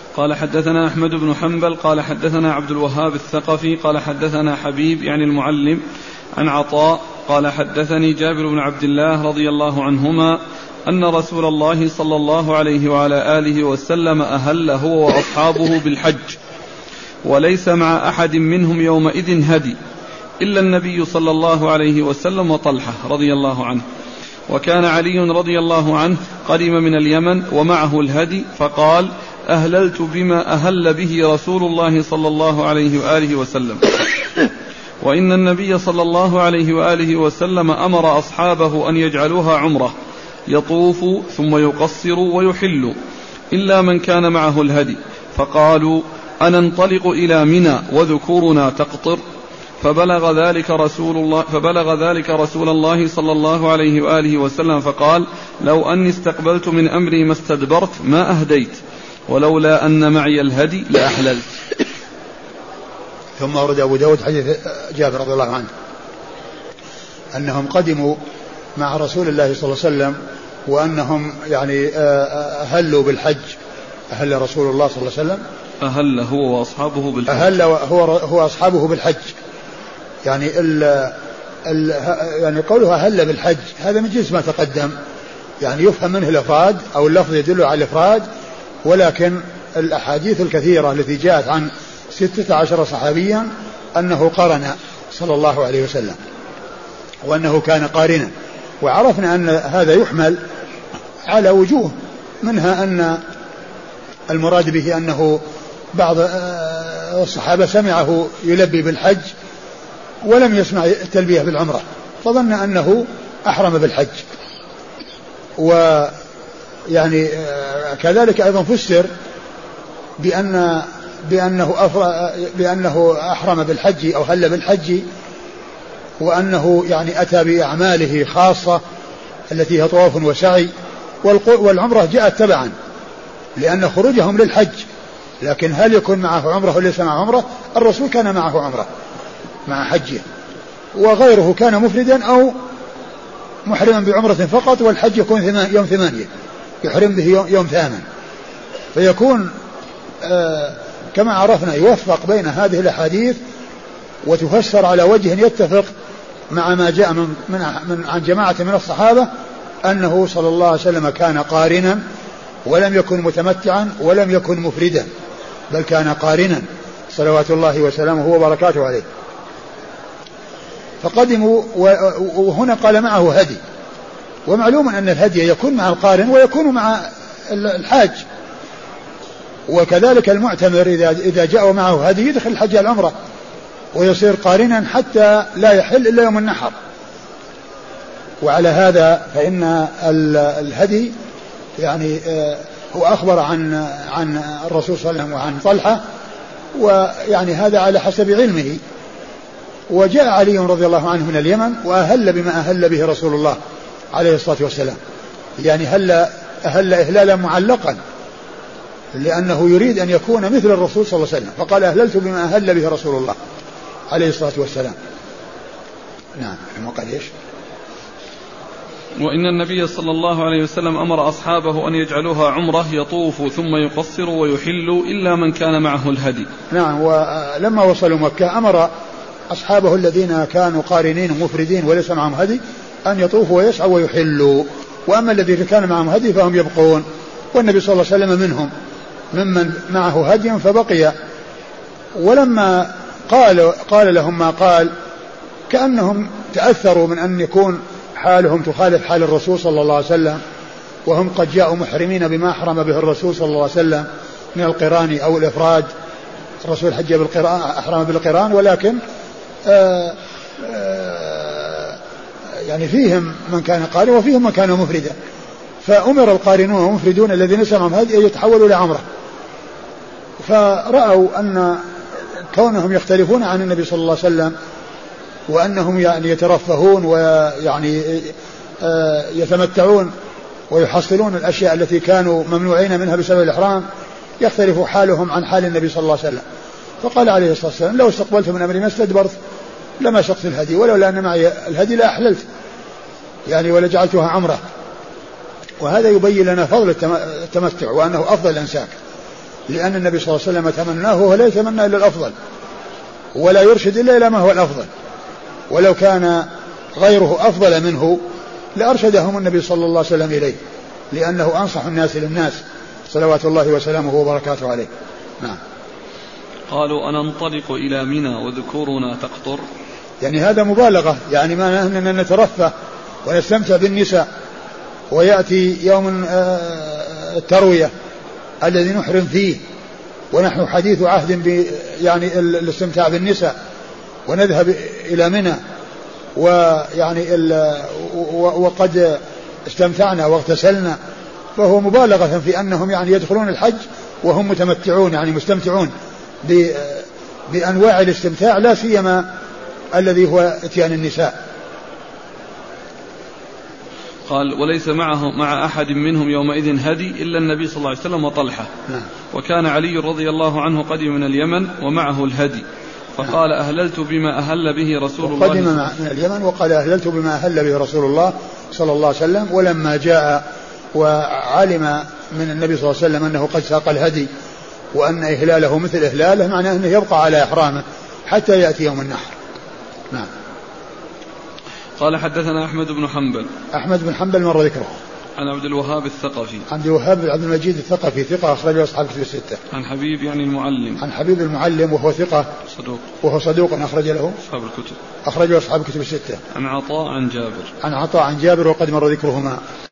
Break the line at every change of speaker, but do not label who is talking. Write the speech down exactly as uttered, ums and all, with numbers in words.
قال حدثنا أحمد بن حنبل قال حدثنا عبد الوهاب الثقفي قال حدثنا حبيب يعني المعلم عن عطاء قال حدثني جابر بن عبد الله رضي الله عنهما أن رسول الله صلى الله عليه وعلى آله وسلم أهل هو وأصحابه بالحج وليس مع أحد منهم يومئذ هدي إلا النبي صلى الله عليه وسلم وطلحة رضي الله عنه، وكان علي رضي الله عنه قدم من اليمن ومعه الهدي فقال أهللت بما أهل به رسول الله صلى الله عليه وآله وسلم، وإن النبي صلى الله عليه وآله وسلم أمر أصحابه أن يجعلوها عمرة يطوف ثم يقصر ويحل إلا من كان معه الهدي، فقالوا أننطلق إلى منى وذكورنا تقطر، فبلغ ذلك رسول الله فبلغ ذلك رسول الله صلى الله عليه وآله وسلم فقال لو أني استقبلت من أمري ما استدبرت ما أهديت ولولا أن معي الهدي لأحللت.
ثم ورد أبو داود حديث جابر رضي الله عنه أنهم قدموا مع رسول الله صلى الله عليه وسلم وأنهم يعني أهلوا بالحج. أهل رسول الله صلى الله عليه وسلم
أهل هو وأصحابه بالحج
أهل هو هو أصحابه بالحج يعني ال ال يعني قولها أهل بالحج هذا من جنس ما تقدم، يعني يفهم منه الإفراد أو اللفظ يدل على الإفراد، ولكن الأحاديث الكثيرة التي جاءت عن ستة عشر صحابيا أنه قرن صلى الله عليه وسلم وأنه كان قارنا، وعرفنا أن هذا يحمل على وجوه، منها أن المراد به أنه بعض الصحابة سمعه يلبي بالحج ولم يسمع التلبية بالعمرة فظن أنه أحرم بالحج، ويعني كذلك أيضا فسر بأن بأنه, بأنه أحرم بالحج أو هل بالحج وأنه يعني أتى بأعماله خاصة التي هي طواف وسعي، والعمرة جاءت تبعا لأن خروجهم للحج، لكن هل يكون معه عمرة وليس معه عمرة؟ الرسول كان معه عمرة مع حجه، وغيره كان مفردا أو محرما بعمرة فقط، والحج يكون يوم ثمانية يحرم به يوم ثامن، فيكون آه كما عرفنا يوفق بين هذه الأحاديث وتفسر على وجه يتفق مع ما جاء من, من, من عن جماعة من الصحابة أنه صلى الله عليه وسلم كان قارنا ولم يكن متمتعا ولم يكن مفردا، بل كان قارنا صلوات الله وسلامه وبركاته عليه. فقدموا وهنا قال معه هدي، ومعلوم أن الهدي يكون مع القارن ويكون مع الحاج، وكذلك المعتمر إذا إذا جاء معه هدي يدخل الحج العمرة ويصير قارنا حتى لا يحل إلا يوم النحر. وعلى هذا فإن الهدي يعني هو أخبر عن عن الرسول صلى الله عليه وسلم وعن طلحة، ويعني هذا على حسب علمه. وجاء علي رضي الله عنه من اليمن وأهل بما أهل به رسول الله عليه الصلاة والسلام، يعني هل أهل إهلالا معلقا لأنه يريد أن يكون مثل الرسول صلى الله عليه وسلم، فقال أهللت بما أهل به رسول الله عليه الصلاة والسلام. نعم. وقال إيش؟
وإن النبي صلى الله عليه وسلم أمر أصحابه أن يجعلوها عمرة يطوف ثم يقصر ويحل إلا من كان معه الهدي.
نعم. ولما وصلوا مكة أمر أصحابه الذين كانوا قارنين مفردين وليس معهم هدي أن يطوفوا ويسعوا ويحلوا، وأما الذين كان معهم هدي فهم يبقون، والنبي صلى الله عليه وسلم منهم ممن معه هدي فبقي. ولما قال, قال لهم ما قال كأنهم تأثروا من أن يكون حالهم تخالف حال الرسول صلى الله عليه وسلم، وهم قد جاءوا محرمين بما أحرم به الرسول صلى الله عليه وسلم من القران أو الإفراد. الرسول حج بالقران أحرم بالقران، ولكن آآ آآ يعني فيهم من كان قارن وفيهم من كان مفردا، فأمر القارنون والمفردون الذين سمعهم هذه أن يتحولوا لعمرة، فرأوا أن كونهم يختلفون عن النبي صلى الله عليه وسلم وأنهم يعني يترفهون ويعني يتمتعون ويحصلون الأشياء التي كانوا ممنوعين منها بسبب الإحرام، يختلف حالهم عن حال النبي صلى الله عليه وسلم. فقال عليه الصلاة والسلام لو استقبلت من أمري ما استدبرت لما سقت الهدي ولولا أن معي الهدي لا أحللت يعني ولا جعلتها عمرة. وهذا يبين لنا فضل التمتع وأنه أفضل الأنساك، لأن النبي صلى الله عليه وسلم تمناه ولا يتمنى إلا الأفضل ولا يرشد إلا إلى ما هو الأفضل، ولو كان غيره أفضل منه لأرشدهم النبي صلى الله عليه وسلم إليه، لأنه أنصح الناس للناس صلوات الله وسلامه وبركاته عليه. نعم.
قالوا أننطلق إلى منى وذكورنا تقطر،
يعني هذا مبالغة، يعني ما أننا نترفه ونستمتع بالنساء، ويأتي يوم التروية الذي نحرم فيه ونحن حديث عهد ب يعني الاستمتاع بالنساء ونذهب إلى منى ويعني وقد استمتعنا واغتسلنا، فهو مبالغة في أنهم يعني يدخلون الحج وهم متمتعون يعني مستمتعون بأنواع الاستمتاع، لا سيما الذي هو اتيان النساء.
قال وليس معه مع أحد منهم يومئذ هدي إلا النبي صلى الله عليه وسلم وطلحة.
نعم.
وكان علي رضي الله عنه قدم من اليمن ومعه الهدي فقال أهللت بما أهل به رسول الله.
قدم من اليمن وقال أهللت بما أهل به رسول الله صلى الله عليه وسلم، ولما جاء وعلم من النبي صلى الله عليه وسلم أنه قد ساق الهدي وأن إهلاله مثل إهلاله معناه أنه يبقى على إحرامه حتى يأتي يوم النحر. نعم.
قال حدثنا أحمد بن حنبل.
أحمد بن حنبل مر ذكره.
عن عبد الوهاب الثقفي.
عبد الوهاب عبد المجيد الثقفي ثقة أخرجه أصحاب كتب الستة.
عن حبيب يعني المعلم.
عن حبيب المعلم وهو ثقة
صدوق.
وهو صدوق أخرج له
أصحاب الكتب.
أخرجه أصحاب كتب الستة.
عن عطاء عن جابر.
عن عطاء عن جابر وقد مر ذكرهما.